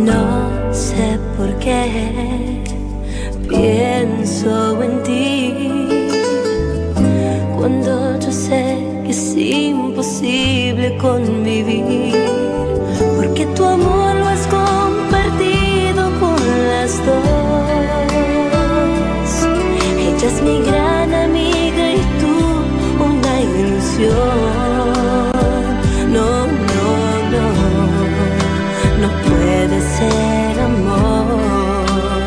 No sé por qué pienso en ti cuando yo sé que es imposible convivir, porque tu amor lo has compartido con las dos. Ella es mi gran amiga y tú una ilusión. No, no, no, no puede ser amor.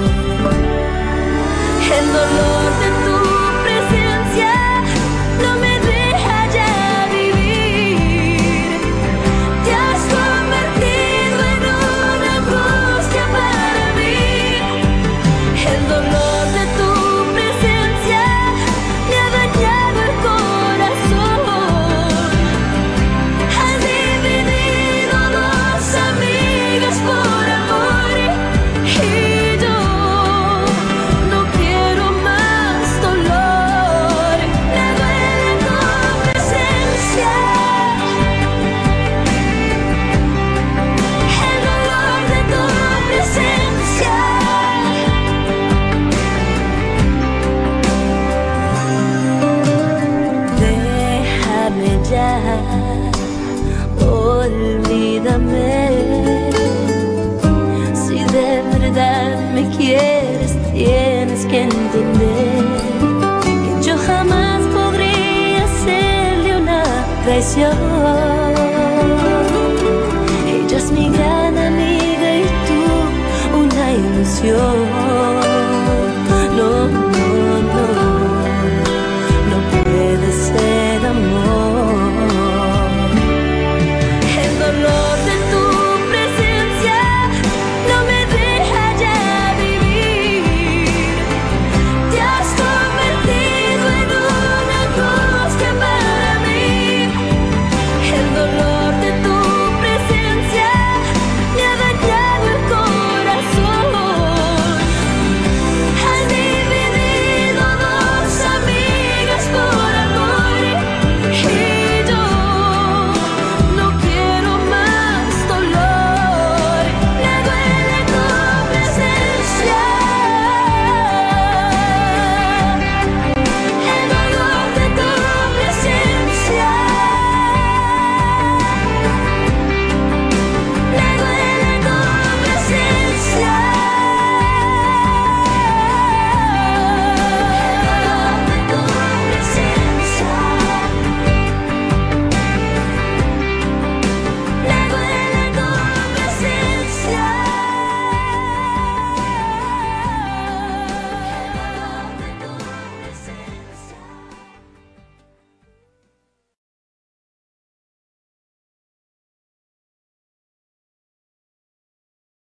El dolor de tu presencia no me deja ya vivir. Te has convertido en una angustia para mí. El dolor de tu presencia me ha dañado el corazón. Has dividido dos amigas por amor y yo no quiero más dolor. Me duele tu presencia, el dolor de tu presencia. Déjame ya, olvídame. Si de verdad me quieres, tienes que entender que yo jamás podría hacerle una traición. Ella es mi gran amiga y tú una ilusión.